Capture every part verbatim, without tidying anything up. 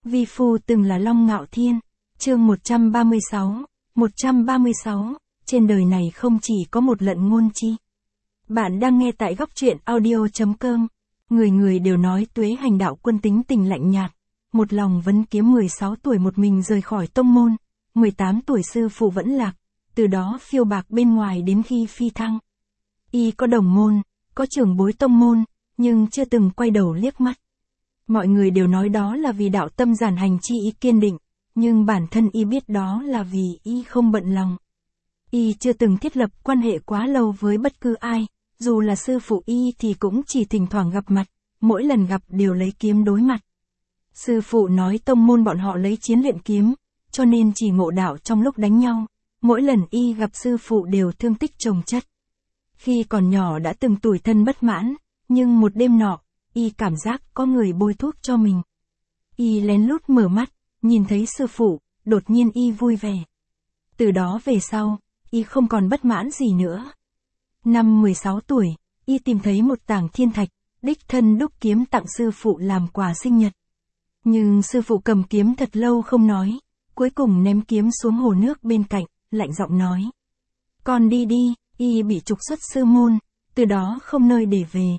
Vi phu từng là Long Ngạo Thiên. Chương một trăm ba mươi sáu. một trăm ba mươi sáu. Trên đời này không chỉ có một Lận Ngôn Chi. Bạn đang nghe tại góc truyện audio chấm com. Người người đều nói Tuế Hành đạo quân tính tình lạnh nhạt, một lòng vấn kiếm. Mười sáu tuổi một mình rời khỏi tông môn, mười tám tuổi sư phụ vẫn lạc, từ đó phiêu bạc bên ngoài đến khi phi thăng. Y có đồng môn, có trưởng bối tông môn, nhưng chưa từng quay đầu liếc mắt. Mọi người đều nói đó là vì đạo tâm giản hành chi Y kiên định, nhưng bản thân Y biết đó là vì Y không bận lòng. Y chưa từng thiết lập quan hệ quá lâu với bất cứ ai, dù là sư phụ Y thì cũng chỉ thỉnh thoảng gặp mặt, mỗi lần gặp đều lấy kiếm đối mặt. Sư phụ nói tông môn bọn họ lấy chiến luyện kiếm, cho nên chỉ ngộ đạo trong lúc đánh nhau, mỗi lần Y gặp sư phụ đều thương tích chồng chất. Khi còn nhỏ đã từng tủi thân bất mãn, nhưng một đêm nọ, Y cảm giác có người bôi thuốc cho mình. Y lén lút mở mắt, nhìn thấy sư phụ, đột nhiên Y vui vẻ. Từ đó về sau, Y không còn bất mãn gì nữa. Năm mười sáu tuổi, Y tìm thấy một tảng thiên thạch, đích thân đúc kiếm tặng sư phụ làm quà sinh nhật. Nhưng sư phụ cầm kiếm thật lâu không nói, cuối cùng ném kiếm xuống hồ nước bên cạnh, lạnh giọng nói: "Con đi đi." Y bị trục xuất sư môn, từ đó không nơi để về.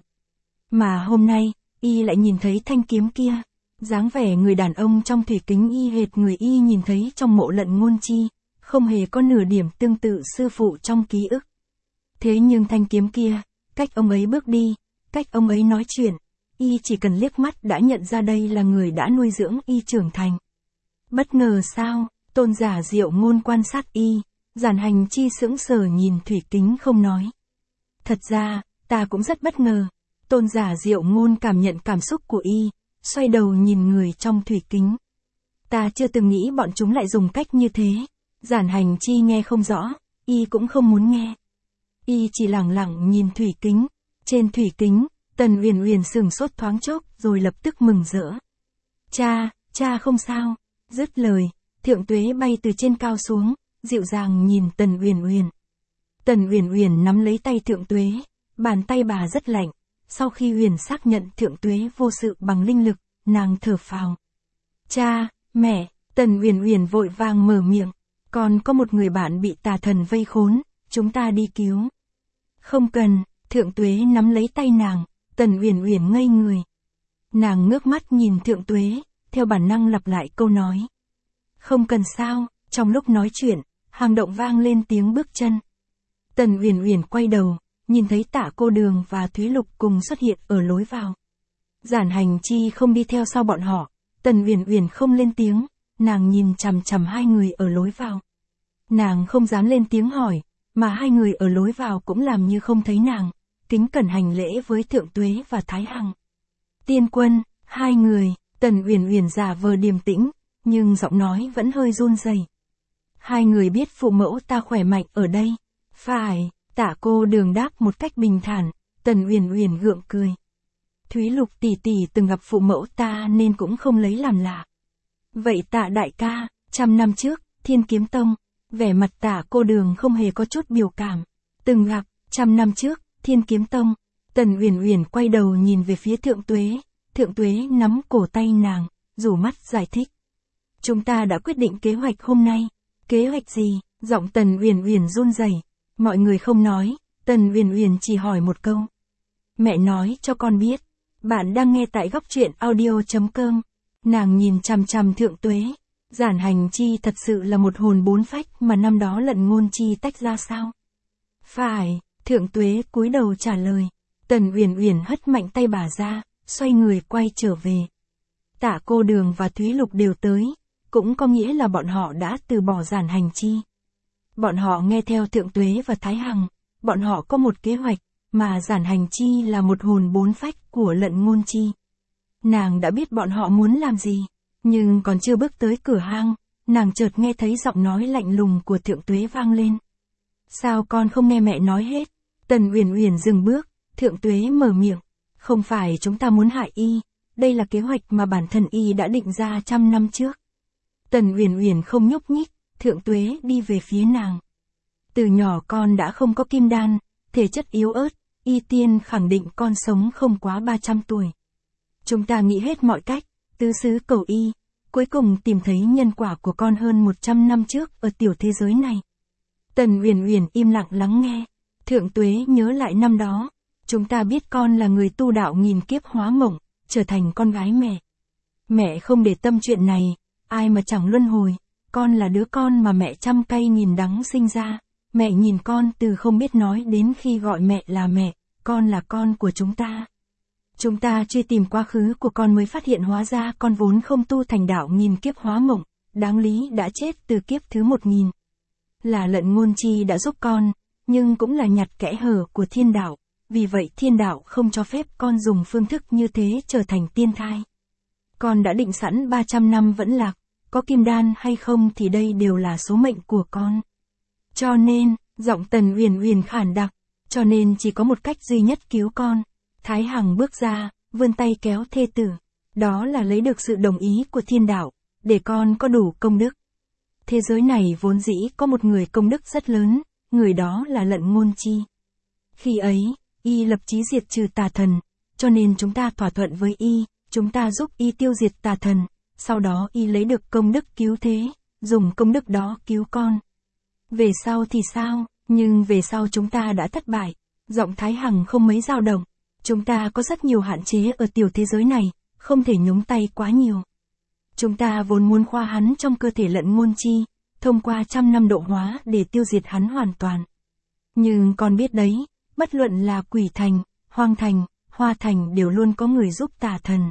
Mà hôm nay, Y lại nhìn thấy thanh kiếm kia, dáng vẻ người đàn ông trong thủy kính y hệt người Y nhìn thấy trong mộ Lận Ngôn Chi, không hề có nửa điểm tương tự sư phụ trong ký ức. Thế nhưng thanh kiếm kia, cách ông ấy bước đi, cách ông ấy nói chuyện, Y chỉ cần liếc mắt đã nhận ra đây là người đã nuôi dưỡng Y trưởng thành. Bất ngờ sao? Tôn giả Diệu Ngôn quan sát Y, giản hành chi sững sờ nhìn thủy kính không nói. Thật ra, ta cũng rất bất ngờ. Tôn giả Diệu Ngôn cảm nhận cảm xúc của Y, xoay đầu nhìn người trong thủy kính. Ta chưa từng nghĩ bọn chúng lại dùng cách như thế. Giản hành chi nghe không rõ, Y cũng không muốn nghe. Y chỉ lẳng lặng nhìn thủy kính. Trên thủy kính, Tần Uyển Uyển sửng sốt thoáng chốc rồi lập tức mừng rỡ. Cha, cha không sao. Dứt lời, Thượng Tuế bay từ trên cao xuống, dịu dàng nhìn Tần Uyển Uyển. Tần Uyển Uyển nắm lấy tay Thượng Tuế, bàn tay bà rất lạnh. Sau khi Uyển xác nhận Thượng Tuế vô sự bằng linh lực, nàng thở phào. Cha, mẹ, Tần Uyển Uyển vội vàng mở miệng. Còn có một người bạn bị tà thần vây khốn, chúng ta đi cứu. Không cần. Thượng Tuế nắm lấy tay nàng, Tần Uyển Uyển ngây người. Nàng ngước mắt nhìn Thượng Tuế, theo bản năng lặp lại câu nói. Không cần sao. Trong lúc nói chuyện, hang động vang lên tiếng bước chân. Tần Uyển Uyển quay đầu, nhìn thấy Tạ Cô Đường và Thúy Lục cùng xuất hiện ở lối vào. Giản hành chi không đi theo sau bọn họ, Tần Uyển Uyển không lên tiếng, nàng nhìn chằm chằm hai người ở lối vào. Nàng không dám lên tiếng hỏi, mà hai người ở lối vào cũng làm như không thấy nàng, kính cẩn hành lễ với Thượng Tuế và Thái Hằng. Tiên quân, hai người. Tần Uyển Uyển giả vờ điềm tĩnh, nhưng giọng nói vẫn hơi run rẩy. Hai người biết phụ mẫu ta khỏe mạnh ở đây. Phải. Tạ Cô Đường đáp một cách bình thản. Tần Uyển Uyển gượng cười. Thúy Lục tỷ tỷ từng gặp phụ mẫu ta nên cũng không lấy làm lạ. Vậy Tạ đại ca, trăm năm trước, Thiên Kiếm Tông. Vẻ mặt Tạ Cô Đường không hề có chút biểu cảm. Từng gặp, trăm năm trước, Thiên Kiếm Tông. Tần Uyển Uyển quay đầu nhìn về phía Thượng Tuế. Thượng Tuế nắm cổ tay nàng, rủ mắt giải thích. Chúng ta đã quyết định kế hoạch hôm nay. Kế hoạch gì? Giọng Tần Uyển Uyển run rẩy. Mọi người không nói, Tần Uyển Uyển chỉ hỏi một câu. Mẹ nói cho con biết. Bạn đang nghe tại góc truyện audio chấm com. Nàng nhìn chằm chằm Thượng Tuế. Giản hành chi thật sự là một hồn bốn phách mà năm đó Lận Ngôn Chi tách ra sao? Phải. Thượng Tuế cúi đầu trả lời. Tần Uyển Uyển hất mạnh tay bà ra, xoay người quay trở về. Tạ Cô Đường và Thúy Lục đều tới, cũng có nghĩa là bọn họ đã từ bỏ giản hành chi. Bọn họ nghe theo Thượng Tuế và Thái Hằng, bọn họ có một kế hoạch, mà giản hành chi là một hồn bốn phách của Lận Ngôn Chi. Nàng đã biết bọn họ muốn làm gì, nhưng còn chưa bước tới cửa hang, nàng chợt nghe thấy giọng nói lạnh lùng của Thượng Tuế vang lên. Sao con không nghe mẹ nói hết? Tần Uyển Uyển dừng bước, Thượng Tuế mở miệng. Không phải chúng ta muốn hại Y, đây là kế hoạch mà bản thân Y đã định ra trăm năm trước. Tần Uyển Uyển không nhúc nhích, Thượng Tuế đi về phía nàng. Từ nhỏ con đã không có kim đan, thể chất yếu ớt, Y tiên khẳng định con sống không quá ba trăm tuổi. Chúng ta nghĩ hết mọi cách, tứ xứ cầu Y, cuối cùng tìm thấy nhân quả của con hơn một trăm năm trước ở tiểu thế giới này. Tần Uyển Uyển im lặng lắng nghe. Thượng Tuế nhớ lại năm đó, chúng ta biết con là người tu đạo nghìn kiếp hóa mộng, trở thành con gái mẹ. Mẹ không để tâm chuyện này, ai mà chẳng luân hồi, con là đứa con mà mẹ trăm cay nghìn đắng sinh ra, mẹ nhìn con từ không biết nói đến khi gọi mẹ là mẹ, con là con của chúng ta. Chúng ta truy tìm quá khứ của con mới phát hiện hóa ra con vốn không tu thành đạo nghìn kiếp hóa mộng, đáng lý đã chết từ kiếp thứ một nghìn. Là Lận Ngôn Chi đã giúp con, nhưng cũng là nhặt kẽ hở của thiên đạo, vì vậy thiên đạo không cho phép con dùng phương thức như thế trở thành tiên thai. Con đã định sẵn ba trăm năm vẫn lạc, có kim đan hay không thì đây đều là số mệnh của con. Cho nên, giọng Tần Uyển Uyển khản đặc, cho nên chỉ có một cách duy nhất cứu con. Thái Hằng bước ra, vươn tay kéo thê tử, đó là lấy được sự đồng ý của thiên đạo, để con có đủ công đức. Thế giới này vốn dĩ có một người công đức rất lớn, người đó là Lận Ngôn Chi. Khi ấy, y lập chí diệt trừ tà thần, cho nên chúng ta thỏa thuận với y, chúng ta giúp y tiêu diệt tà thần, sau đó y lấy được công đức cứu thế, dùng công đức đó cứu con. Về sau thì sao, nhưng về sau chúng ta đã thất bại, giọng Thái Hằng không mấy dao động, chúng ta có rất nhiều hạn chế ở tiểu thế giới này, không thể nhúng tay quá nhiều. Chúng ta vốn muốn khoa hắn trong cơ thể Lận Ngôn Chi, thông qua trăm năm độ hóa để tiêu diệt hắn hoàn toàn. Nhưng con biết đấy, bất luận là Quỷ Thành, Hoang Thành, Hoa Thành đều luôn có người giúp tà thần.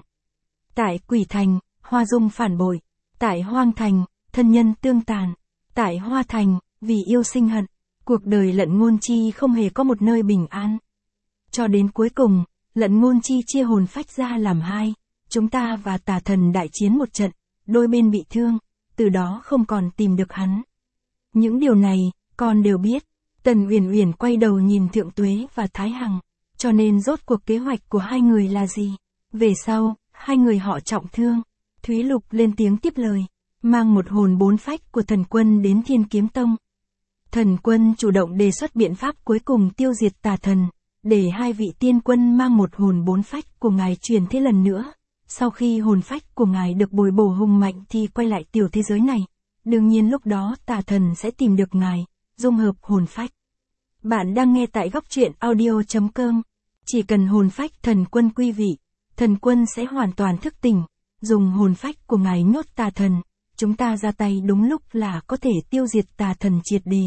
Tại Quỷ Thành, Hoa Dung phản bội, tại Hoang Thành, thân nhân tương tàn, tại Hoa Thành, vì yêu sinh hận, cuộc đời Lận Ngôn Chi không hề có một nơi bình an. Cho đến cuối cùng, Lận Ngôn Chi chia hồn phách ra làm hai, chúng ta và tà thần đại chiến một trận, đôi bên bị thương, từ đó không còn tìm được hắn. Những điều này, con đều biết. Tần Uyển Uyển quay đầu nhìn Thượng Tuế và Thái Hằng, cho nên rốt cuộc kế hoạch của hai người là gì? Về sau, hai người họ trọng thương. Thúy Lục lên tiếng tiếp lời, mang một hồn bốn phách của Thần Quân đến Thiên Kiếm Tông. Thần Quân chủ động đề xuất biện pháp cuối cùng tiêu diệt tà thần, để hai vị tiên quân mang một hồn bốn phách của ngài truyền thế lần nữa. Sau khi hồn phách của ngài được bồi bổ hùng mạnh thì quay lại tiểu thế giới này. Đương nhiên lúc đó tà thần sẽ tìm được ngài, dung hợp hồn phách. Bạn đang nghe tại góc truyện audio chấm com. Chỉ cần hồn phách Thần Quân quy vị, Thần Quân sẽ hoàn toàn thức tỉnh, dùng hồn phách của ngài nhốt tà thần, chúng ta ra tay đúng lúc là có thể tiêu diệt tà thần triệt để.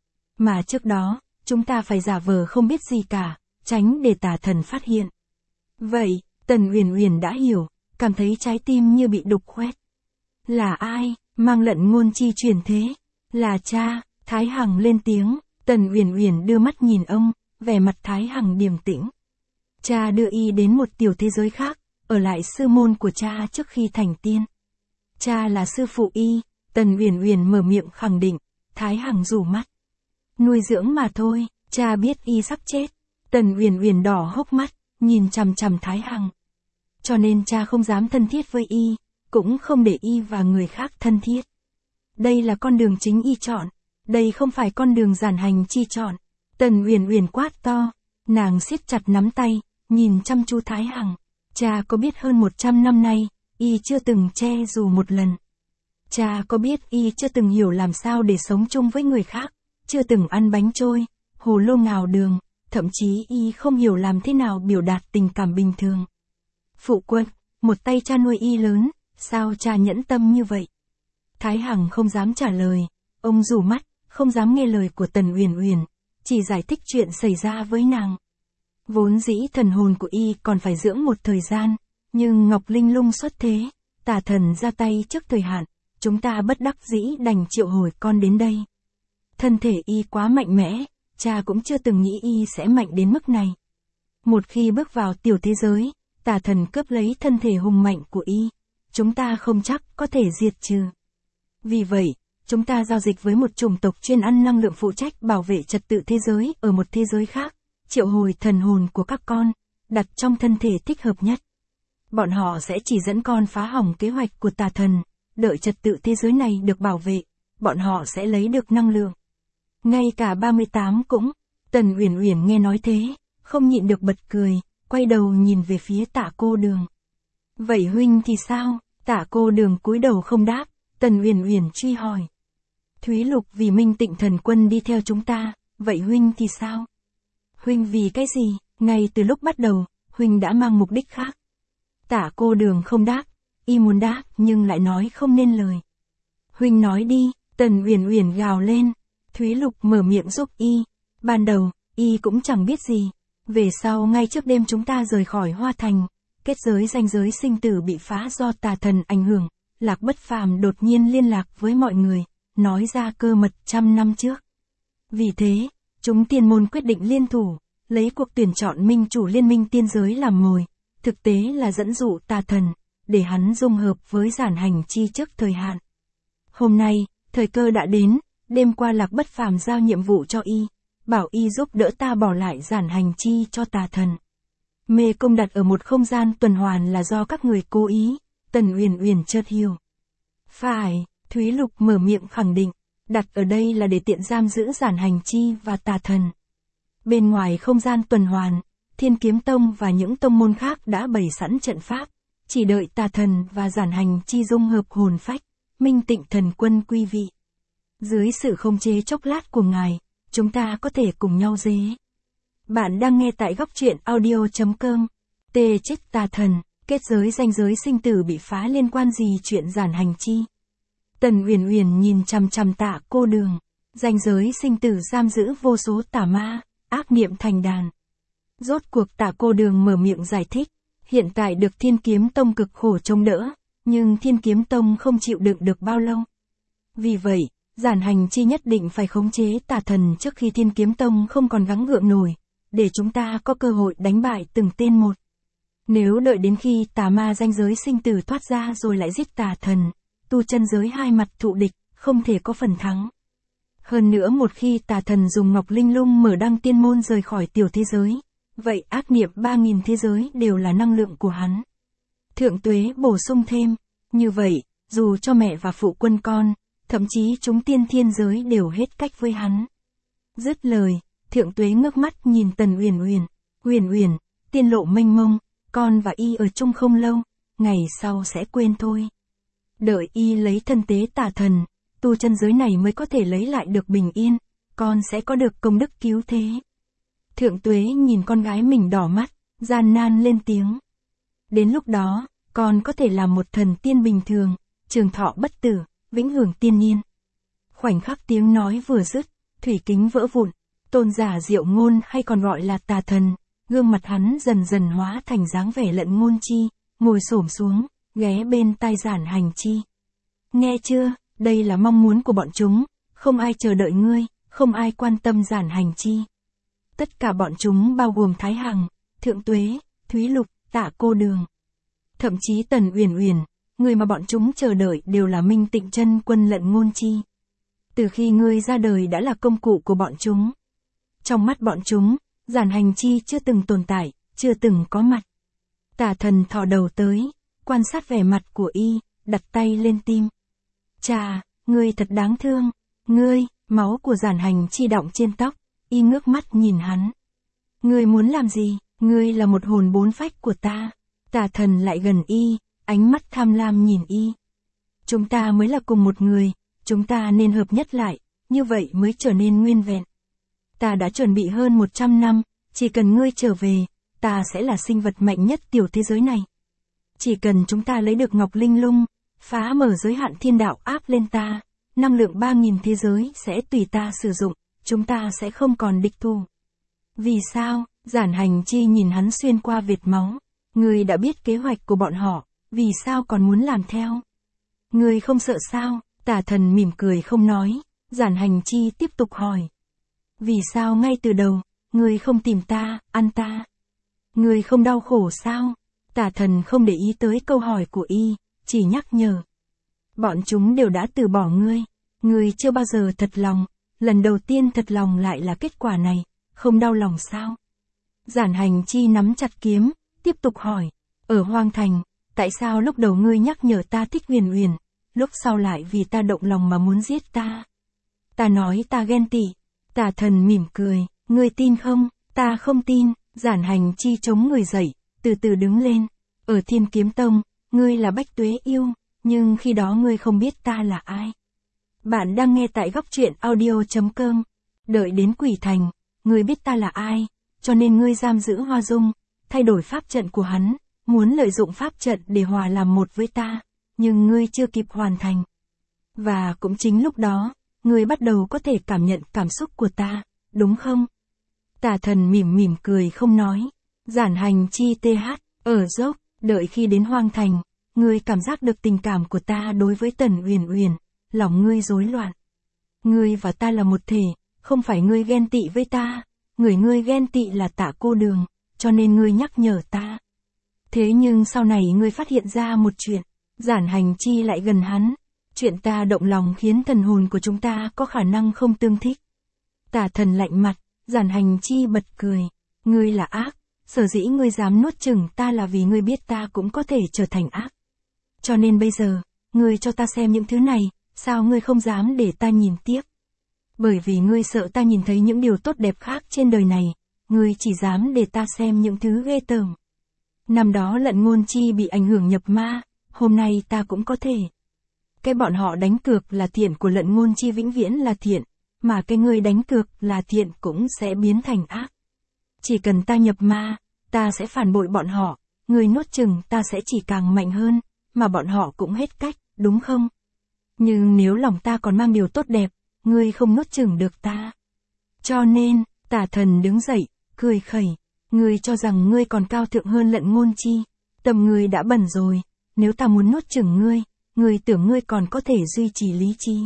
Mà trước đó, chúng ta phải giả vờ không biết gì cả, tránh để tà thần phát hiện. Vậy, Tần Uyển Uyển đã hiểu, cảm thấy trái tim như bị đục khoét. Là ai, mang Lận Ngôn Chi truyền thế? Là cha. Thái Hằng lên tiếng. Tần Uyển Uyển đưa mắt nhìn ông, vẻ mặt Thái Hằng điềm tĩnh. Cha đưa y đến một tiểu thế giới khác, ở lại sư môn của cha trước khi thành tiên. Cha là sư phụ y. Tần Uyển Uyển mở miệng khẳng định. Thái Hằng rủ mắt. Nuôi dưỡng mà thôi, cha biết y sắp chết. Tần Uyển Uyển đỏ hốc mắt, nhìn chằm chằm Thái Hằng. Cho nên cha không dám thân thiết với y, cũng không để y và người khác thân thiết. Đây là con đường chính y chọn, đây không phải con đường giản hành chi chọn. Tần Uyển Uyển quát to, nàng siết chặt nắm tay, nhìn chăm chú Thái Hằng. Cha có biết hơn một trăm năm nay, y chưa từng che dù một lần. Cha có biết y chưa từng hiểu làm sao để sống chung với người khác, chưa từng ăn bánh trôi, hồ lô ngào đường, thậm chí y không hiểu làm thế nào biểu đạt tình cảm bình thường. Phụ quân, một tay cha nuôi y lớn, sao cha nhẫn tâm như vậy? Thái Hằng không dám trả lời, ông rủ mắt, không dám nghe lời của Tần Uyển Uyển, chỉ giải thích chuyện xảy ra với nàng. Vốn dĩ thần hồn của y còn phải dưỡng một thời gian, nhưng Ngọc Linh Lung xuất thế, tà thần ra tay trước thời hạn, chúng ta bất đắc dĩ đành triệu hồi con đến đây. Thân thể y quá mạnh mẽ, cha cũng chưa từng nghĩ y sẽ mạnh đến mức này. Một khi bước vào tiểu thế giới, tà thần cướp lấy thân thể hùng mạnh của y, chúng ta không chắc có thể diệt trừ. Vì vậy, chúng ta giao dịch với một chủng tộc chuyên ăn năng lượng phụ trách bảo vệ trật tự thế giới ở một thế giới khác, triệu hồi thần hồn của các con, đặt trong thân thể thích hợp nhất. Bọn họ sẽ chỉ dẫn con phá hỏng kế hoạch của tà thần, đợi trật tự thế giới này được bảo vệ, bọn họ sẽ lấy được năng lượng. Ngay cả ba mươi tám cũng, Tần Uyển Uyển nghe nói thế, không nhịn được bật cười, quay đầu nhìn về phía Tạ cô đường. Vậy huynh thì sao? Tả cô Đường cúi đầu không đáp, Tần Uyển Uyển truy hỏi. Thúy Lục vì Minh Tịnh Thần Quân đi theo chúng ta, vậy huynh thì sao? Huynh vì cái gì? Ngay từ lúc bắt đầu, huynh đã mang mục đích khác. Tả cô Đường không đáp, y muốn đáp nhưng lại nói không nên lời. Huynh nói đi, Tần Uyển Uyển gào lên. Thúy Lục mở miệng giúp y. Ban đầu, y cũng chẳng biết gì. Về sau ngay trước đêm chúng ta rời khỏi Hoa Thành, kết giới ranh giới sinh tử bị phá do tà thần ảnh hưởng, Lạc Bất Phàm đột nhiên liên lạc với mọi người, nói ra cơ mật trăm năm trước. Vì thế, chúng tiên môn quyết định liên thủ, lấy cuộc tuyển chọn minh chủ liên minh tiên giới làm mồi, thực tế là dẫn dụ tà thần, để hắn dung hợp với Giản Hành Chi trước thời hạn. Hôm nay, thời cơ đã đến, đêm qua Lạc Bất Phàm giao nhiệm vụ cho y, bảo y giúp đỡ ta bỏ lại Giản Hành Chi cho tà thần. Mê công đặt ở một không gian tuần hoàn là do các người cố ý, Tần Uyển Uyển chợt hiểu. Phải, Thúy Lục mở miệng khẳng định, đặt ở đây là để tiện giam giữ Giản Hành Chi và tà thần. Bên ngoài không gian tuần hoàn, Thiên Kiếm Tông và những tông môn khác đã bày sẵn trận pháp, chỉ đợi tà thần và Giản Hành Chi dung hợp hồn phách, Minh Tịnh Thần Quân quy vị. Dưới sự khống chế chốc lát của ngài, chúng ta có thể cùng nhau dế. Bạn đang nghe tại góc truyện audio chấm com. Tê chết tà thần, kết giới ranh giới sinh tử bị phá liên quan gì chuyện Giản Hành Chi? Tần Uyển Uyển nhìn chằm chằm Tả cô Đường. Ranh giới sinh tử giam giữ vô số tà ma, ác niệm thành đàn. Rốt cuộc Tả cô Đường mở miệng giải thích. Hiện tại được Thiên Kiếm Tông cực khổ chống đỡ, nhưng Thiên Kiếm Tông không chịu đựng được bao lâu. Vì vậy, Giản Hành Chi nhất định phải khống chế tà thần trước khi Thiên Kiếm Tông không còn gắng gượng nổi, để chúng ta có cơ hội đánh bại từng tên một. Nếu đợi đến khi tà ma ranh giới sinh tử thoát ra rồi lại giết tà thần, tu chân giới hai mặt thụ địch, không thể có phần thắng. Hơn nữa một khi tà thần dùng Ngọc Linh Lung mở đăng tiên môn rời khỏi tiểu thế giới, vậy ác niệm ba nghìn thế giới đều là năng lượng của hắn. Thượng Tuế bổ sung thêm, như vậy, dù cho mẹ và phụ quân con, thậm chí chúng tiên thiên giới đều hết cách với hắn. Dứt lời, Thượng Tuế ngước mắt nhìn Tần Uyển Uyển. Uyển Uyển, tiên lộ mênh mông, con và y ở chung không lâu, ngày sau sẽ quên thôi. Đợi y lấy thân tế tà thần, tu chân giới này mới có thể lấy lại được bình yên, con sẽ có được công đức cứu thế. Thượng Tuế nhìn con gái mình đỏ mắt, gian nan lên tiếng. Đến lúc đó, con có thể làm một thần tiên bình thường, trường thọ bất tử, vĩnh hưởng tiên niên. Khoảnh khắc tiếng nói vừa dứt, thủy kính vỡ vụn, tôn giả Diệu Ngôn hay còn gọi là tà thần, gương mặt hắn dần dần hóa thành dáng vẻ Lận Ngôn Chi, ngồi xổm xuống, ghé bên tai Giản Hành Chi. Nghe chưa, đây là mong muốn của bọn chúng, không ai chờ đợi ngươi, không ai quan tâm Giản Hành Chi. Tất cả bọn chúng bao gồm Thái Hằng, Thượng Tuế, Thúy Lục, Tả cô Đường. Thậm chí Tần Uyển Uyển, người mà bọn chúng chờ đợi đều là Minh Tịnh Chân Quân Lận Ngôn Chi. Từ khi ngươi ra đời đã là công cụ của bọn chúng. Trong mắt bọn chúng, Giản Hành Chi chưa từng tồn tại, chưa từng có mặt. Tả thần thò đầu tới, quan sát vẻ mặt của y, đặt tay lên tim. Chà, ngươi thật đáng thương. Ngươi, máu của Giản Hành Chi đọng trên tóc, y ngước mắt nhìn hắn. Ngươi muốn làm gì? Ngươi là một hồn bốn phách của ta. Tả thần lại gần y, ánh mắt tham lam nhìn y. Chúng ta mới là cùng một người, chúng ta nên hợp nhất lại, như vậy mới trở nên nguyên vẹn. Ta đã chuẩn bị hơn một trăm năm, chỉ cần ngươi trở về, ta sẽ là sinh vật mạnh nhất tiểu thế giới này. Chỉ cần chúng ta lấy được Ngọc Linh Lung, phá mở giới hạn thiên đạo áp lên ta, năng lượng ba nghìn thế giới sẽ tùy ta sử dụng, chúng ta sẽ không còn địch thủ. Vì sao? Giản Hành Chi nhìn hắn xuyên qua vệt máu. Ngươi đã biết kế hoạch của bọn họ, vì sao còn muốn làm theo? Ngươi không sợ sao? Tả thần mỉm cười không nói. Giản Hành Chi tiếp tục hỏi. Vì sao ngay từ đầu, ngươi không tìm ta, ăn ta? Ngươi không đau khổ sao? Tả thần không để ý tới câu hỏi của y, chỉ nhắc nhở. Bọn chúng đều đã từ bỏ ngươi. Ngươi chưa bao giờ thật lòng, lần đầu tiên thật lòng lại là kết quả này, không đau lòng sao? Giản Hành Chi nắm chặt kiếm, tiếp tục hỏi. Ở Hoang Thành, tại sao lúc đầu ngươi nhắc nhở ta thích Uyển Uyển, lúc sau lại vì ta động lòng mà muốn giết ta? Ta nói ta ghen tị. Tả thần mỉm cười. Ngươi tin không? Ta không tin. Giản Hành Chi chống người dậy, từ từ đứng lên. Ở Thiên Kiếm Tông, ngươi là Bách Tuế Yêu, nhưng khi đó ngươi không biết ta là ai. Bạn đang nghe tại góc truyện audio.com. Đợi đến Quỷ Thành, ngươi biết ta là ai, cho nên ngươi giam giữ Hoa Dung, thay đổi pháp trận của hắn, muốn lợi dụng pháp trận để hòa làm một với ta, nhưng ngươi chưa kịp hoàn thành. Và cũng chính lúc đó, ngươi bắt đầu có thể cảm nhận cảm xúc của ta, đúng không? Tà thần mỉm mỉm cười không nói. Giản Hành Chi th, ở dốc, đợi khi đến Hoang Thành, ngươi cảm giác được tình cảm của ta đối với Tần Uyển Uyển, lòng ngươi rối loạn. Ngươi và ta là một thể, không phải ngươi ghen tị với ta, người ngươi ghen tị là Tạ cô đường, cho nên ngươi nhắc nhở ta. Thế nhưng sau này ngươi phát hiện ra một chuyện, Giản Hành Chi lại gần hắn, chuyện ta động lòng khiến thần hồn của chúng ta có khả năng không tương thích. Tà thần lạnh mặt, Giản Hành Chi bật cười, ngươi là ác, sở dĩ ngươi dám nuốt chửng ta là vì ngươi biết ta cũng có thể trở thành ác. Cho nên bây giờ, ngươi cho ta xem những thứ này, sao ngươi không dám để ta nhìn tiếp? Bởi vì ngươi sợ ta nhìn thấy những điều tốt đẹp khác trên đời này, ngươi chỉ dám để ta xem những thứ ghê tởm. Năm đó Lận Ngôn Chi bị ảnh hưởng nhập ma, hôm nay ta cũng có thể. Cái bọn họ đánh cược là thiện của Lận Ngôn Chi vĩnh viễn là thiện, mà cái ngươi đánh cược là thiện cũng sẽ biến thành ác. Chỉ cần ta nhập ma, ta sẽ phản bội bọn họ, ngươi nuốt chửng ta sẽ chỉ càng mạnh hơn, mà bọn họ cũng hết cách, đúng không? Nhưng nếu lòng ta còn mang điều tốt đẹp, ngươi không nuốt chửng được ta. Cho nên, Tà thần đứng dậy, cười khẩy, ngươi cho rằng ngươi còn cao thượng hơn Lận Ngôn Chi, tâm ngươi đã bẩn rồi, nếu ta muốn nuốt chửng ngươi, ngươi tưởng ngươi còn có thể duy trì lý trí.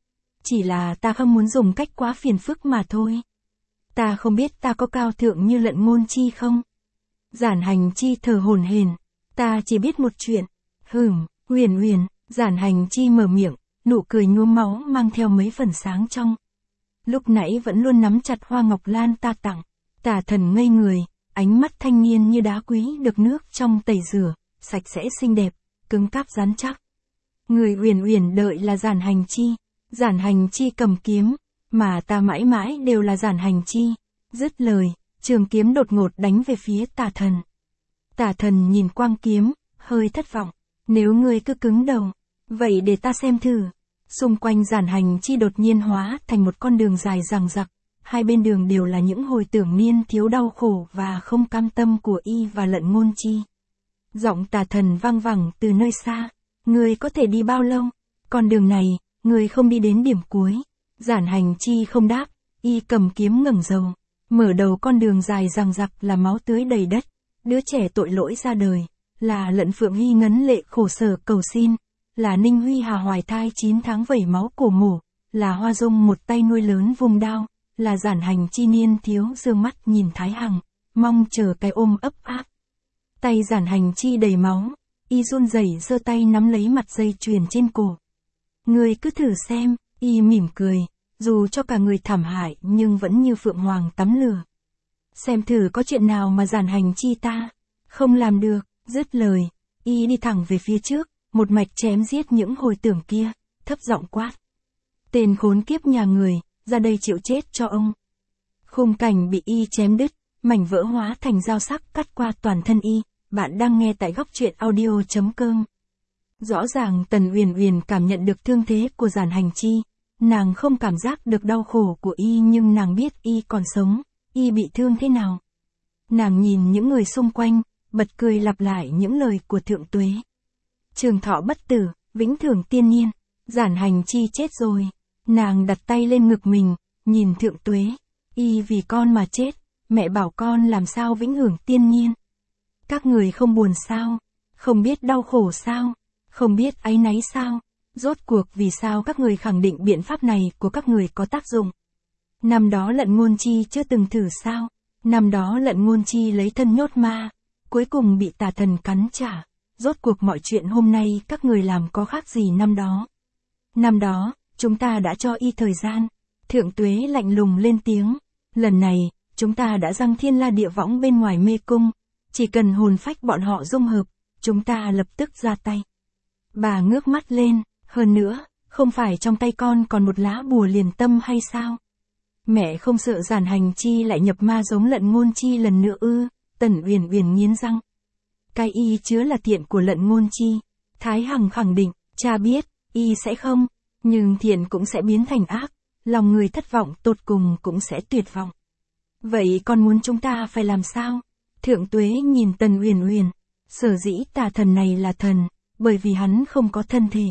Chỉ là ta không muốn dùng cách quá phiền phức mà thôi. Ta không biết ta có cao thượng như Lận Ngôn Chi không? Giản Hành Chi thở hổn hển, ta chỉ biết một chuyện. Hửm, Uyển Uyển, Giản Hành Chi mở miệng, nụ cười nhuốm máu mang theo mấy phần sáng trong. Lúc nãy vẫn luôn nắm chặt hoa ngọc lan ta tặng, Tà thần ngây người, ánh mắt thanh niên như đá quý được nước trong tẩy rửa, sạch sẽ xinh đẹp, cứng cáp rắn chắc. Người Uyển Uyển đợi là Giản Hành Chi, Giản Hành Chi cầm kiếm, mà ta mãi mãi đều là Giản Hành Chi. Dứt lời, trường kiếm đột ngột đánh về phía Tà thần. Tà thần nhìn quang kiếm, hơi thất vọng, nếu ngươi cứ cứng đầu, vậy để ta xem thử. Xung quanh Giản Hành Chi đột nhiên hóa thành một con đường dài dằng dặc, hai bên đường đều là những hồi tưởng niên thiếu đau khổ và không cam tâm của y và Lận Ngôn Chi. Giọng Tà thần vang vẳng từ nơi xa, ngươi có thể đi bao lâu? Con đường này, ngươi không đi đến điểm cuối. Giản Hành Chi không đáp, y cầm kiếm ngẩng đầu, mở đầu con đường dài dằng dặc là máu tưới đầy đất, đứa trẻ tội lỗi ra đời, là Lận Phượng Hy ngấn lệ khổ sở cầu xin, là Ninh Huy Hà hoài thai chín tháng vẩy máu cổ mổ, là Hoa Dung một tay nuôi lớn vùng đao, là Giản Hành Chi niên thiếu dương mắt nhìn Thái Hằng, mong chờ cái ôm ấp áp. Tay Giản Hành Chi đầy máu, y run rẩy giơ tay nắm lấy mặt dây chuyền trên cổ. Ngươi cứ thử xem, y mỉm cười, dù cho cả người thảm hại nhưng vẫn như phượng hoàng tắm lửa. Xem thử có chuyện nào mà Giản Hành Chi ta không làm được. Dứt lời, y đi thẳng về phía trước, một mạch chém giết những hồi tưởng kia, thấp giọng quát. Tên khốn kiếp nhà người, ra đây chịu chết cho ông. Khung cảnh bị y chém đứt, mảnh vỡ hóa thành dao sắc cắt qua toàn thân y. Bạn đang nghe tại góc truyện audio.com. Rõ ràng Tần Uyển Uyển cảm nhận được thương thế của Giản Hành Chi, nàng không cảm giác được đau khổ của y nhưng nàng biết y còn sống, y bị thương thế nào. Nàng nhìn những người xung quanh, bật cười lặp lại những lời của Thượng Tuế. Trường thọ bất tử, vĩnh thưởng tiên niên, Giản Hành Chi chết rồi. Nàng đặt tay lên ngực mình, nhìn Thượng Tuế, y vì con mà chết, mẹ bảo con làm sao vĩnh hưởng tiên niên. Các người không buồn sao? Không biết đau khổ sao? Không biết áy náy sao? Rốt cuộc vì sao các người khẳng định biện pháp này của các người có tác dụng? Năm đó Lận Ngôn Chi chưa từng thử sao? Năm đó Lận Ngôn Chi lấy thân nhốt ma, cuối cùng bị Tà thần cắn trả. Rốt cuộc mọi chuyện hôm nay các người làm có khác gì năm đó? Năm đó, chúng ta đã cho y thời gian. Thượng Tuế lạnh lùng lên tiếng. Lần này, chúng ta đã giăng thiên la địa võng bên ngoài mê cung. Chỉ cần hồn phách bọn họ dung hợp, chúng ta lập tức ra tay. Bà ngước mắt lên, hơn nữa, không phải trong tay con còn một lá bùa liền tâm hay sao? Mẹ không sợ Giản Hành Chi lại nhập ma giống Lận Ngôn Chi lần nữa ư? Tần Uyển Uyển nghiến răng. Cái y chứa là thiện của lận ngôn chi. Thái Hằng khẳng định, cha biết, y sẽ không, nhưng thiện cũng sẽ biến thành ác, lòng người thất vọng tột cùng cũng sẽ tuyệt vọng. Vậy con muốn chúng ta phải làm sao? Thượng Tuế nhìn Tần Uyển Uyển, sở dĩ tà thần này là thần, bởi vì hắn không có thân thể.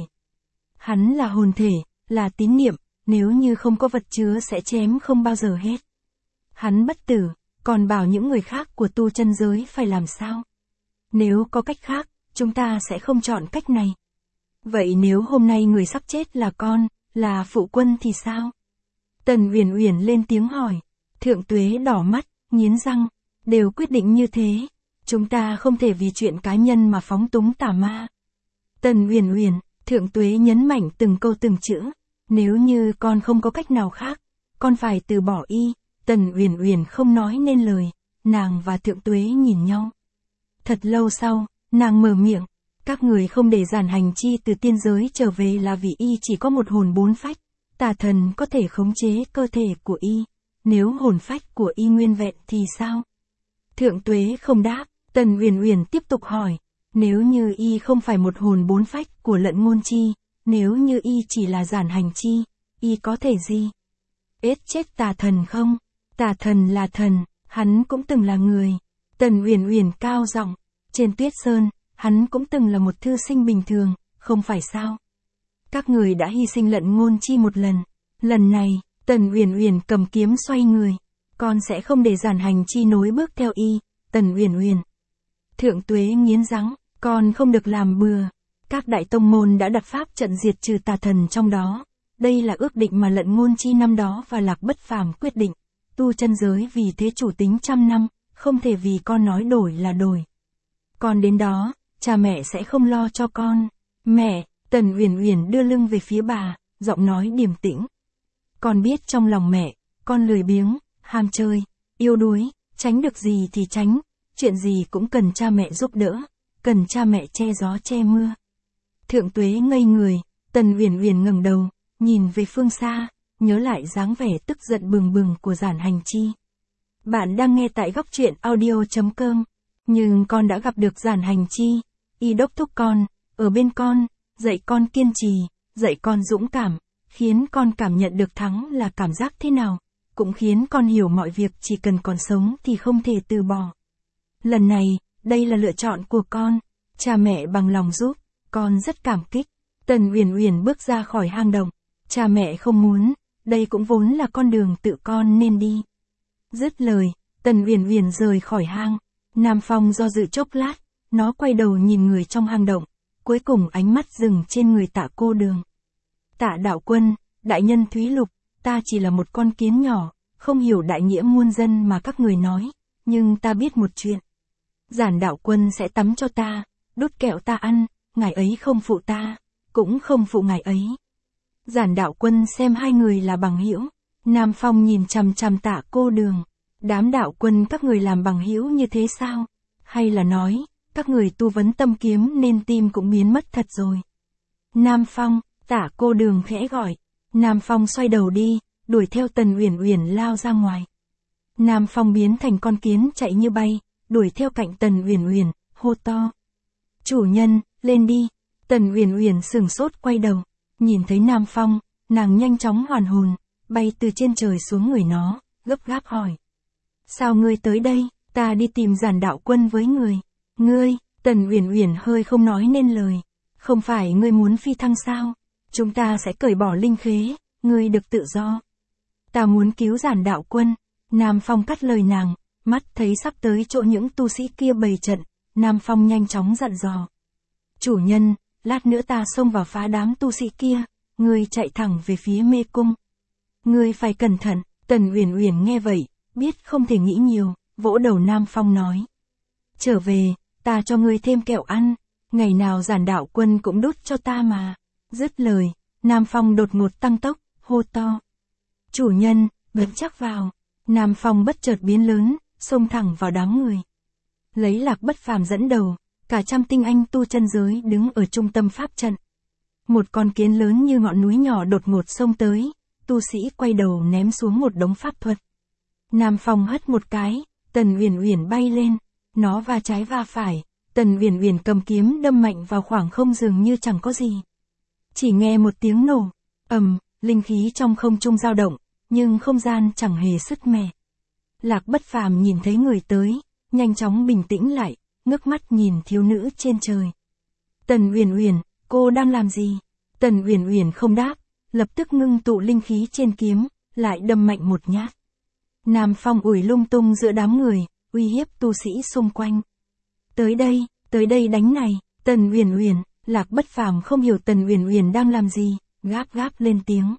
Hắn là hồn thể, là tín niệm, nếu như không có vật chứa sẽ chém không bao giờ hết. Hắn bất tử, còn bảo những người khác của tu chân giới phải làm sao? Nếu có cách khác, chúng ta sẽ không chọn cách này. Vậy nếu hôm nay người sắp chết là con, là phụ quân thì sao? Tần Uyển Uyển lên tiếng hỏi. Thượng Tuế đỏ mắt, nghiến răng, đều quyết định như thế, chúng ta không thể vì chuyện cá nhân mà phóng túng tà ma. Tần Uyển Uyển, Thượng Tuế nhấn mạnh từng câu từng chữ, nếu như con không có cách nào khác, con phải từ bỏ y. Tần Uyển Uyển không nói nên lời, nàng và Thượng Tuế nhìn nhau. Thật lâu sau, nàng mở miệng, các người không để Giản Hành Chi từ tiên giới trở về là vì y chỉ có một hồn bốn phách, tà thần có thể khống chế cơ thể của y, nếu hồn phách của y nguyên vẹn thì sao? Thượng Tuế không đáp, Tần Uyển Uyển tiếp tục hỏi, nếu như y không phải một hồn bốn phách của lận ngôn chi, nếu như y chỉ là Giản Hành Chi, y có thể gì? Ết chết tà thần không? Tà thần là thần, hắn cũng từng là người. Tần Uyển Uyển cao giọng, trên Tuyết Sơn, hắn cũng từng là một thư sinh bình thường, không phải sao? Các người đã hy sinh lận ngôn chi một lần, lần này, Tần Uyển Uyển cầm kiếm xoay người, con sẽ không để Giản Hành Chi nối bước theo y. Tần Uyển Uyển. Thượng Tuế nghiến răng, con không được làm bừa. Các đại tông môn đã đặt pháp trận diệt trừ tà thần trong đó. Đây là ước định mà lận ngôn chi năm đó và Lạc Bất Phàm quyết định. Tu chân giới vì thế chủ tính trăm năm, không thể vì con nói đổi là đổi. Con đến đó, cha mẹ sẽ không lo cho con. Mẹ, Tần Uyển Uyển đưa lưng về phía bà, giọng nói điềm tĩnh. Con biết trong lòng mẹ, con lười biếng, ham chơi, yêu đuối, tránh được gì thì tránh, chuyện gì cũng cần cha mẹ giúp đỡ, cần cha mẹ che gió che mưa. Thượng Tuế ngây người, Tần Uyển Uyển ngẩng đầu, nhìn về phương xa, nhớ lại dáng vẻ tức giận bừng bừng của Giản Hành Chi. Bạn đang nghe tại góc truyện audio chấm com, nhưng con đã gặp được Giản Hành Chi, y đốc thúc con, ở bên con, dạy con kiên trì, dạy con dũng cảm, khiến con cảm nhận được thắng là cảm giác thế nào, cũng khiến con hiểu mọi việc chỉ cần còn sống thì không thể từ bỏ. Lần này, đây là lựa chọn của con, cha mẹ bằng lòng giúp, con rất cảm kích. Tần Uyển Uyển bước ra khỏi hang động, cha mẹ không muốn, đây cũng vốn là con đường tự con nên đi. Dứt lời, Tần Uyển Uyển rời khỏi hang, Nam Phong do dự chốc lát, nó quay đầu nhìn người trong hang động, cuối cùng ánh mắt dừng trên người Tạ cô đường. Tạ đạo quân, đại nhân Thúy Lục, ta chỉ là một con kiến nhỏ, không hiểu đại nghĩa muôn dân mà các người nói, nhưng ta biết một chuyện. Giản đạo quân sẽ tắm cho ta, đút kẹo ta ăn, ngài ấy không phụ ta, cũng không phụ ngài ấy. Giản đạo quân xem hai người là bằng hữu, Nam Phong nhìn chằm chằm Tạ cô đường. Đám đạo quân các người làm bằng hữu như thế sao? Hay là nói, các người tu vấn tâm kiếm nên tim cũng biến mất thật rồi. Nam Phong, Tạ cô đường khẽ gọi. Nam Phong xoay đầu đi, đuổi theo Tần Uyển Uyển lao ra ngoài. Nam Phong biến thành con kiến chạy như bay, đuổi theo cạnh Tần Uyển Uyển, hô to. Chủ nhân, lên đi. Tần Uyển Uyển sửng sốt quay đầu, nhìn thấy Nam Phong, nàng nhanh chóng hoàn hồn, bay từ trên trời xuống người nó, gấp gáp hỏi. Sao ngươi tới đây? Ta đi tìm Giản đạo quân với người. Ngươi, Tần Uyển Uyển hơi không nói nên lời. Không phải ngươi muốn phi thăng sao? Chúng ta sẽ cởi bỏ linh khế, ngươi được tự do. Ta muốn cứu Giản đạo quân. Nam Phong cắt lời nàng, mắt thấy sắp tới chỗ những tu sĩ kia bày trận, Nam Phong nhanh chóng dặn dò. Chủ nhân, lát nữa ta xông vào phá đám tu sĩ kia, ngươi chạy thẳng về phía mê cung. Ngươi phải cẩn thận. Tần Uyển Uyển nghe vậy, biết không thể nghĩ nhiều, vỗ đầu Nam Phong nói. Trở về, ta cho ngươi thêm kẹo ăn, ngày nào Giản đạo quân cũng đút cho ta mà. Dứt lời, Nam Phong đột ngột tăng tốc, hô to. Chủ nhân, bấn chắc vào. Nam Phong bất chợt biến lớn, xông thẳng vào đám người. Lấy Lạc Bất Phàm dẫn đầu, cả trăm tinh anh tu chân giới đứng ở trung tâm pháp trận. Một con kiến lớn như ngọn núi nhỏ đột ngột xông tới, tu sĩ quay đầu ném xuống một đống pháp thuật. Nam Phong hất một cái, Tần Uyển Uyển bay lên, nó va trái va phải, Tần Uyển Uyển cầm kiếm đâm mạnh vào khoảng không dường như chẳng có gì. Chỉ nghe một tiếng nổ, ầm, linh khí trong không trung dao động, nhưng không gian chẳng hề sứt mẻ. Lạc Bất Phàm nhìn thấy người tới, nhanh chóng bình tĩnh lại, ngước mắt nhìn thiếu nữ trên trời. Tần Uyển Uyển, cô đang làm gì? Tần Uyển Uyển không đáp, lập tức ngưng tụ linh khí trên kiếm, lại đâm mạnh một nhát. Nam phong ủi lung tung giữa đám người, uy hiếp tu sĩ xung quanh. Tới đây, tới đây đánh này, Tần Uyển Uyển, Lạc Bất Phàm không hiểu Tần Uyển Uyển đang làm gì, gáp gáp lên tiếng.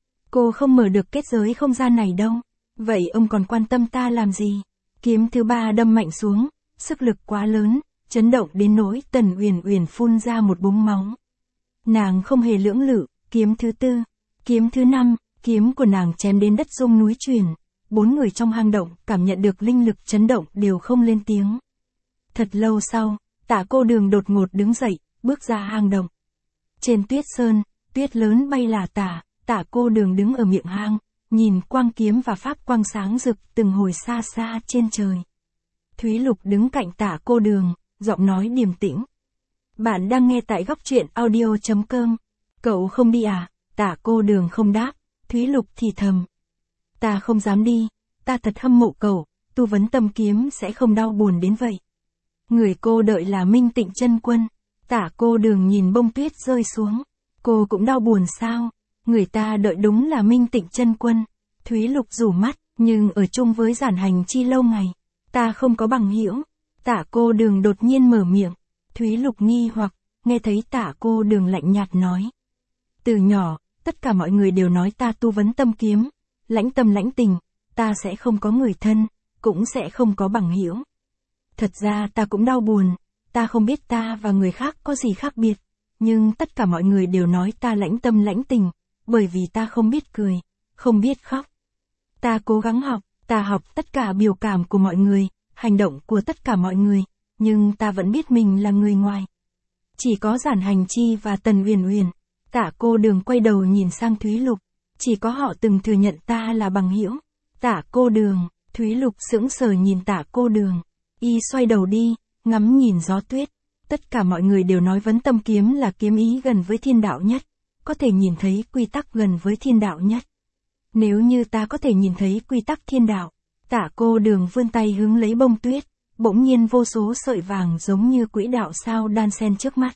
Cô không mở được kết giới không gian này đâu, vậy ông còn quan tâm ta làm gì? Kiếm thứ ba đâm mạnh xuống, sức lực quá lớn, chấn động đến nỗi Tần Uyển Uyển phun ra một búng máu. Nàng không hề lưỡng lự, kiếm thứ tư, kiếm thứ năm, kiếm của nàng chém đến đất rung núi chuyển. Bốn người trong hang động cảm nhận được linh lực chấn động đều không lên tiếng. Thật lâu sau, Tả Cô Đường đột ngột đứng dậy, bước ra hang động. Trên tuyết sơn, tuyết lớn bay lả tả, Tả Cô Đường đứng ở miệng hang, nhìn quang kiếm và pháp quang sáng rực từng hồi xa xa trên trời. Thúy Lục đứng cạnh Tả Cô Đường, giọng nói điềm tĩnh. Bạn đang nghe tại góc truyện audio chấm com. Cậu không đi à? Tả Cô Đường không đáp, Thúy Lục thì thầm. Ta không dám đi, ta thật hâm mộ cậu, tu vấn tâm kiếm sẽ không đau buồn đến vậy. Người cô đợi là Minh Tịnh Chân Quân. Tả Cô Đường nhìn bông tuyết rơi xuống. Cô cũng đau buồn sao? Người ta đợi đúng là Minh Tịnh Chân Quân. Thúy Lục rủ mắt, nhưng ở chung với Giản Hành Chi lâu ngày, ta không có bằng hữu. Tả Cô Đường đột nhiên mở miệng. Thúy Lục nghi hoặc, nghe thấy Tả Cô Đường lạnh nhạt nói. Từ nhỏ, tất cả mọi người đều nói ta tu vấn tâm kiếm. Lãnh tâm lãnh tình, ta sẽ không có người thân, cũng sẽ không có bằng hữu. Thật ra ta cũng đau buồn, ta không biết ta và người khác có gì khác biệt, nhưng tất cả mọi người đều nói ta lãnh tâm lãnh tình, bởi vì ta không biết cười, không biết khóc. Ta cố gắng học, ta học tất cả biểu cảm của mọi người, hành động của tất cả mọi người, nhưng ta vẫn biết mình là người ngoài. Chỉ có Giản Hành Chi và Tần Uyển Uyển. Tả Cô Đường quay đầu nhìn sang Thúy Lục. Chỉ có họ từng thừa nhận ta là bằng hữu. Tả Cô Đường, Thúy Lục sững sờ nhìn Tả Cô Đường. Y xoay đầu đi, ngắm nhìn gió tuyết. Tất cả mọi người đều nói vấn tâm kiếm là kiếm ý gần với thiên đạo nhất. Có thể nhìn thấy quy tắc gần với thiên đạo nhất. Nếu như ta có thể nhìn thấy quy tắc thiên đạo. Tả Cô Đường vươn tay hứng lấy bông tuyết. Bỗng nhiên vô số sợi vàng giống như quỹ đạo sao đan xen trước mắt.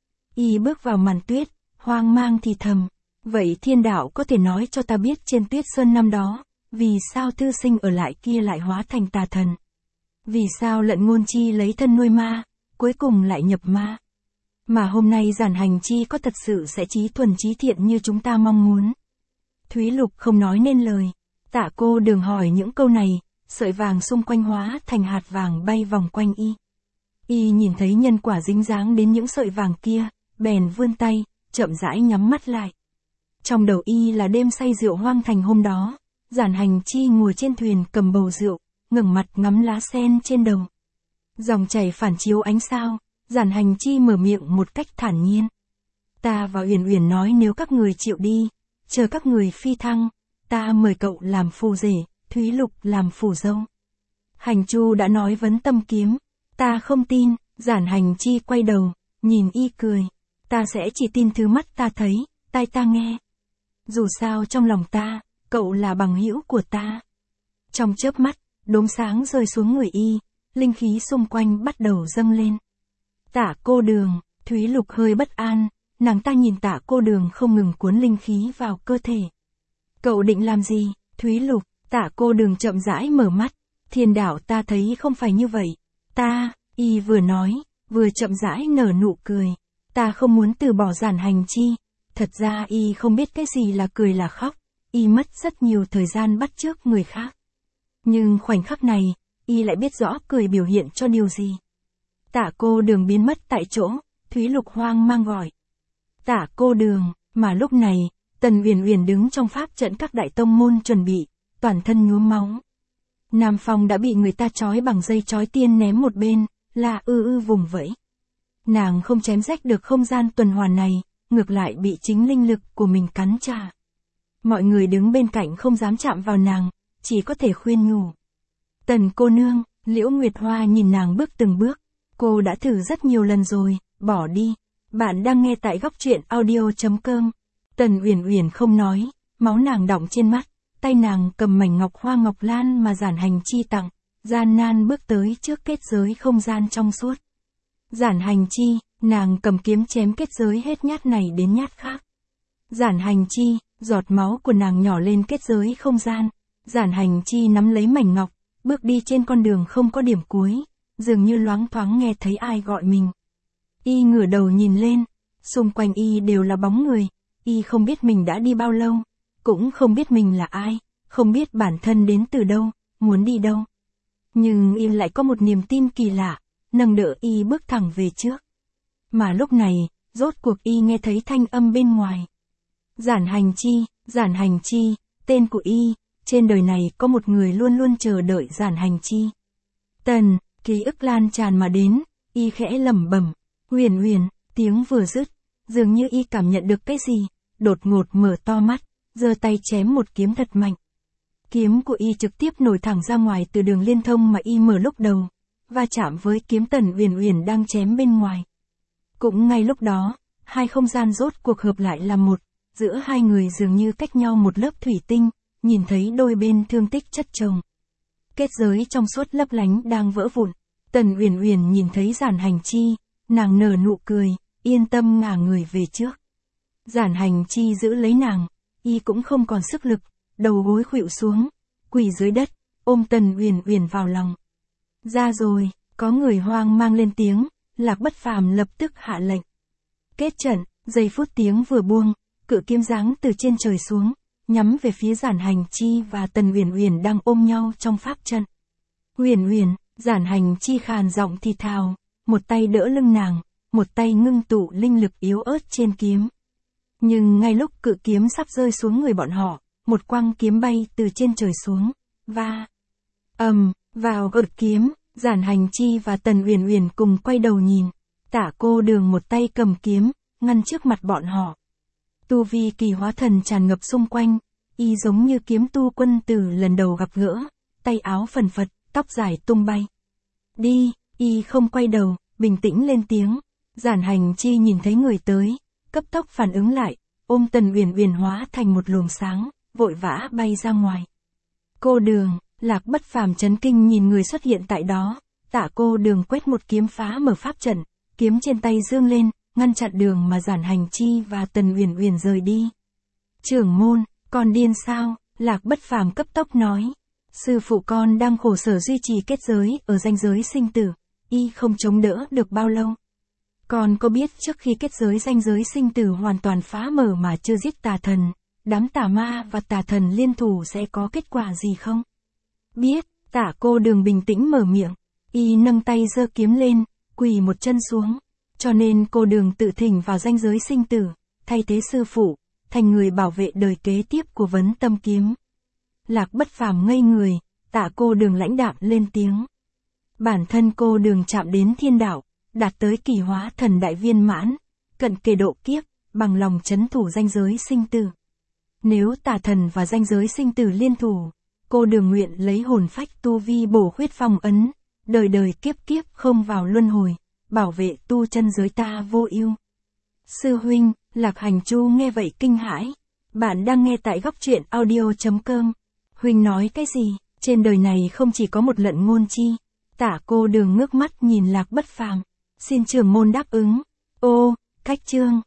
Y bước vào màn tuyết, hoang mang thì thầm. Vậy thiên đạo có thể nói cho ta biết trên tuyết sơn năm đó, vì sao thư sinh ở lại kia lại hóa thành tà thần? Vì sao Lận Ngôn Chi lấy thân nuôi ma, cuối cùng lại nhập ma? Mà hôm nay Giản Hành Chi có thật sự sẽ trí thuần trí thiện như chúng ta mong muốn? Thúy Lục không nói nên lời. Tả Cô Đường hỏi những câu này, sợi vàng xung quanh hóa thành hạt vàng bay vòng quanh y. Y nhìn thấy nhân quả dính dáng đến những sợi vàng kia, bèn vươn tay, chậm rãi nhắm mắt lại. Trong đầu y là đêm say rượu hoang thành hôm đó, Giản Hành Chi ngồi trên thuyền cầm bầu rượu, ngẩng mặt ngắm lá sen trên đầu. Dòng chảy phản chiếu ánh sao, Giản Hành Chi mở miệng một cách thản nhiên. Ta và Uyển Uyển nói nếu các người chịu đi, chờ các người phi thăng, ta mời cậu làm phù rể, Thúy Lục làm phù dâu. Hành Chu đã nói vấn tâm kiếm, ta không tin. Giản Hành Chi quay đầu, nhìn y cười. Ta sẽ chỉ tin thứ mắt ta thấy, tai ta nghe. Dù sao trong lòng ta, cậu là bằng hữu của ta. Trong chớp mắt, đốm sáng rơi xuống người y, linh khí xung quanh bắt đầu dâng lên. Tả Cô Đường, Thúy Lục hơi bất an, nàng ta nhìn Tả Cô Đường không ngừng cuốn linh khí vào cơ thể. Cậu định làm gì, Thúy Lục? Tả Cô Đường chậm rãi mở mắt. Thiên đạo ta thấy không phải như vậy. Ta, y vừa nói, vừa chậm rãi nở nụ cười. Ta không muốn từ bỏ Giản Hành Chi. Thật ra y không biết cái gì là cười là khóc. Y mất rất nhiều thời gian bắt chước người khác. Nhưng khoảnh khắc này, y lại biết rõ cười biểu hiện cho điều gì. Tả Cô Đường biến mất tại chỗ, Thúy Lục hoang mang gọi. Tả Cô Đường, mà lúc này, Tần Uyển Uyển đứng trong pháp trận các đại tông môn chuẩn bị, toàn thân nhuốm máu. Nam Phong đã bị người ta trói bằng dây trói tiên ném một bên, là ư ư vùng vẫy. Nàng không chém rách được không gian tuần hoàn này, ngược lại bị chính linh lực của mình cắn trả. Mọi người đứng bên cạnh không dám chạm vào nàng, chỉ có thể khuyên nhủ. Tần cô nương, Liễu Nguyệt Hoa nhìn nàng bước từng bước, Cô đã thử rất nhiều lần rồi, bỏ đi. Bạn đang nghe tại góc truyện audio.com. Tần Uyển Uyển không nói, máu nàng đọng trên mắt, tay nàng cầm mảnh ngọc hoa ngọc lan mà Giản Hành Chi tặng, gian nan bước tới trước kết giới không gian trong suốt. Giản Hành Chi, nàng cầm kiếm chém kết giới hết nhát này đến nhát khác. Giản Hành Chi, giọt máu của nàng nhỏ lên kết giới không gian. Giản Hành Chi nắm lấy mảnh ngọc, bước đi trên con đường không có điểm cuối, dường như loáng thoáng nghe thấy ai gọi mình. Y ngửa đầu nhìn lên, xung quanh y đều là bóng người, y không biết mình đã đi bao lâu, cũng không biết mình là ai, không biết bản thân đến từ đâu, muốn đi đâu. Nhưng y lại có một niềm tin kỳ lạ, nâng đỡ y bước thẳng về trước. Mà lúc này, rốt cuộc y nghe thấy thanh âm bên ngoài. Giản Hành Chi, Giản Hành Chi, tên của y, trên đời này có một người luôn luôn chờ đợi Giản Hành Chi. Tần, ký ức lan tràn mà đến, y khẽ lẩm bẩm, Uyển Uyển, tiếng vừa dứt, dường như y cảm nhận được cái gì, đột ngột mở to mắt, giơ tay chém một kiếm thật mạnh. Kiếm của y trực tiếp nổi thẳng ra ngoài từ đường liên thông mà y mở lúc đầu, va chạm với kiếm Tần Uyển Uyển đang chém bên ngoài. Cũng ngay lúc đó, hai không gian rốt cuộc hợp lại làm một, giữa hai người dường như cách nhau một lớp thủy tinh, nhìn thấy đôi bên thương tích chất chồng. Kết giới trong suốt lấp lánh đang vỡ vụn. Tần Uyển Uyển nhìn thấy Giản Hành Chi, nàng nở nụ cười, yên tâm ngả người về trước. Giản Hành Chi giữ lấy nàng, y cũng không còn sức lực, đầu gối khuỵu xuống, quỳ dưới đất, ôm Tần Uyển Uyển vào lòng. Ra rồi, có người hoang mang lên tiếng, Lạc Bất Phàm lập tức hạ lệnh. Kết trận, giây phút tiếng vừa buông, cự kiếm giáng từ trên trời xuống, nhắm về phía Giản Hành Chi và Tần Uyển Uyển đang ôm nhau trong pháp trận. Uyển Uyển, Giản Hành Chi khàn giọng thì thào, một tay đỡ lưng nàng, một tay ngưng tụ linh lực yếu ớt trên kiếm. Nhưng ngay lúc cự kiếm sắp rơi xuống người bọn họ, một quang kiếm bay từ trên trời xuống, và ầm, um, vào gợt kiếm, Giản Hành Chi và Tần Uyển Uyển cùng quay đầu nhìn, Tả Cô Đường một tay cầm kiếm, ngăn trước mặt bọn họ. Tu vi kỳ hóa thần tràn ngập xung quanh, y giống như kiếm tu quân tử lần đầu gặp gỡ, tay áo phần phật, tóc dài tung bay. Đi, y không quay đầu, bình tĩnh lên tiếng. Giản Hành Chi nhìn thấy người tới, cấp tốc phản ứng lại, ôm Tần Uyển Uyển hóa thành một luồng sáng, vội vã bay ra ngoài. Cô Đường, Lạc Bất Phàm chấn kinh nhìn người xuất hiện tại đó, Tả Cô Đường quét một kiếm phá mở pháp trận, kiếm trên tay dương lên, ngăn chặn đường mà Giản Hành Chi và Tần Uyển Uyển rời đi. Trưởng môn, con điên sao? Lạc Bất Phàm cấp tốc nói. Sư phụ con đang khổ sở duy trì kết giới ở ranh giới sinh tử, y không chống đỡ được bao lâu. Con có biết trước khi kết giới ranh giới sinh tử hoàn toàn phá mở mà chưa giết tà thần, đám tà ma và tà thần liên thủ sẽ có kết quả gì không? Biết, Tả Cô Đường bình tĩnh mở miệng, y nâng tay giơ kiếm lên, quỳ một chân xuống. Cho nên Cô Đường tự thỉnh vào ranh giới sinh tử, thay thế sư phụ, thành người bảo vệ đời kế tiếp của Vấn Tâm Kiếm. Lạc Bất Phàm ngây người, Tả Cô Đường lãnh đạm lên tiếng. Bản thân Cô Đường chạm đến thiên đạo, đạt tới kỳ hóa thần đại viên mãn, cận kề độ kiếp, bằng lòng trấn thủ ranh giới sinh tử. Nếu tà thần và ranh giới sinh tử liên thủ, Cô Đường nguyện lấy hồn phách tu vi bổ khuyết phong ấn, đời đời kiếp kiếp không vào luân hồi, bảo vệ tu chân giới ta vô ưu. Sư huynh, Lạc Hành Chu nghe vậy kinh hãi. Bạn đang nghe tại góc truyện audio.com. Huynh nói cái gì? Trên đời này không chỉ có một lận ngôn chi. Tả Cô Đường ngước mắt nhìn Lạc Bất Phàm. Xin trưởng môn đáp ứng. Ô, cách chương.